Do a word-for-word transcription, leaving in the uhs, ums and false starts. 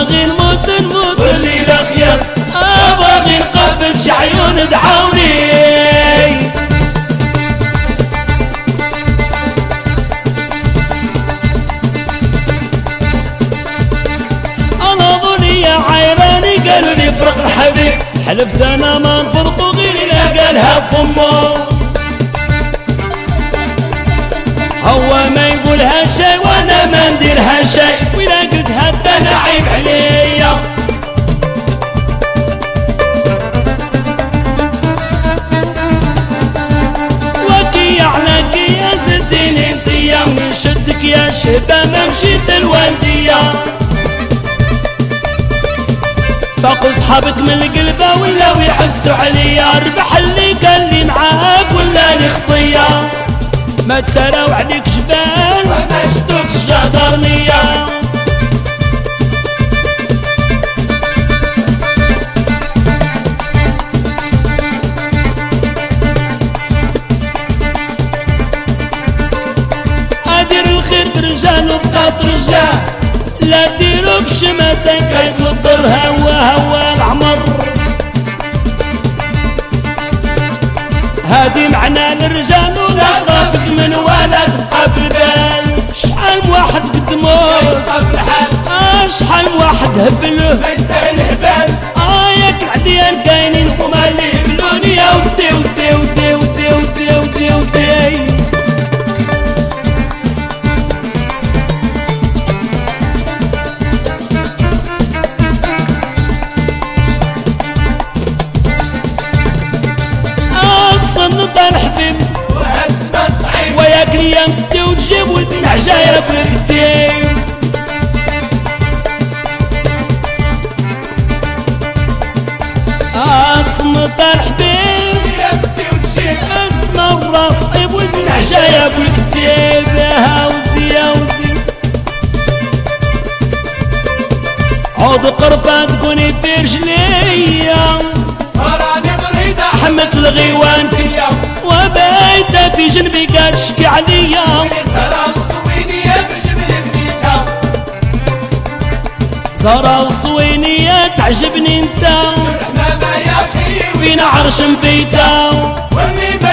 باغي نموت نموت والليلة خير باغي نقبل شي عيون دعاوني. انا ظني يا عيراني قالوا لي فرق الحبيب، حلفت انا ما نفرقوا غير اذا قالها بفمه. هو ما يقولها شي وانا ما نديرها شي، وإذا قلتها انا عيب عليا. وكي عليك يا زديني انتيا، من شدك يا شبه ما مشيت الوالدية. فاقوا صحابك من القلبة ولاو يعزوا عليا، ربح اللي كان لي معاك ولا لي خطية. ما تسراو عليك جبال وما شدوك الجدرنية. ادير الخير برجال وبقات رجال، لا ديرو بشماتك كيف الضر هوا هوا العمر. هادي معنى الرجال ولا طرافك من ولا تبقى في البال. شحال واحد قدموه يبقى في الحال، اه شحال واحد هبله ما يستاهل هبال. اه ياك العديان كاينين هما اللي هبلوني يا ودي ودي ودي ودي ودي ودي ودي. تصنط الحبيب وهتسمع صعيب، وياك ليام تدي وتجيب ولد النعجة ياكلك الديب. اه تصنط الحبيب وياك تدي وتجيب، اسمع والله صعيب ولد النعجة ياكلك الديب. يا ودي يا ودي عود قرفة تكوني في رجليا، حمت الغيوان فيا وبايتة في جنبي قاعد تشكي عليا. زهرة وصوينية تعجبني بنيتها، زهرة وصوينية تعجبني انت، شرح ماما يا خيي فينا عرش مبيتها.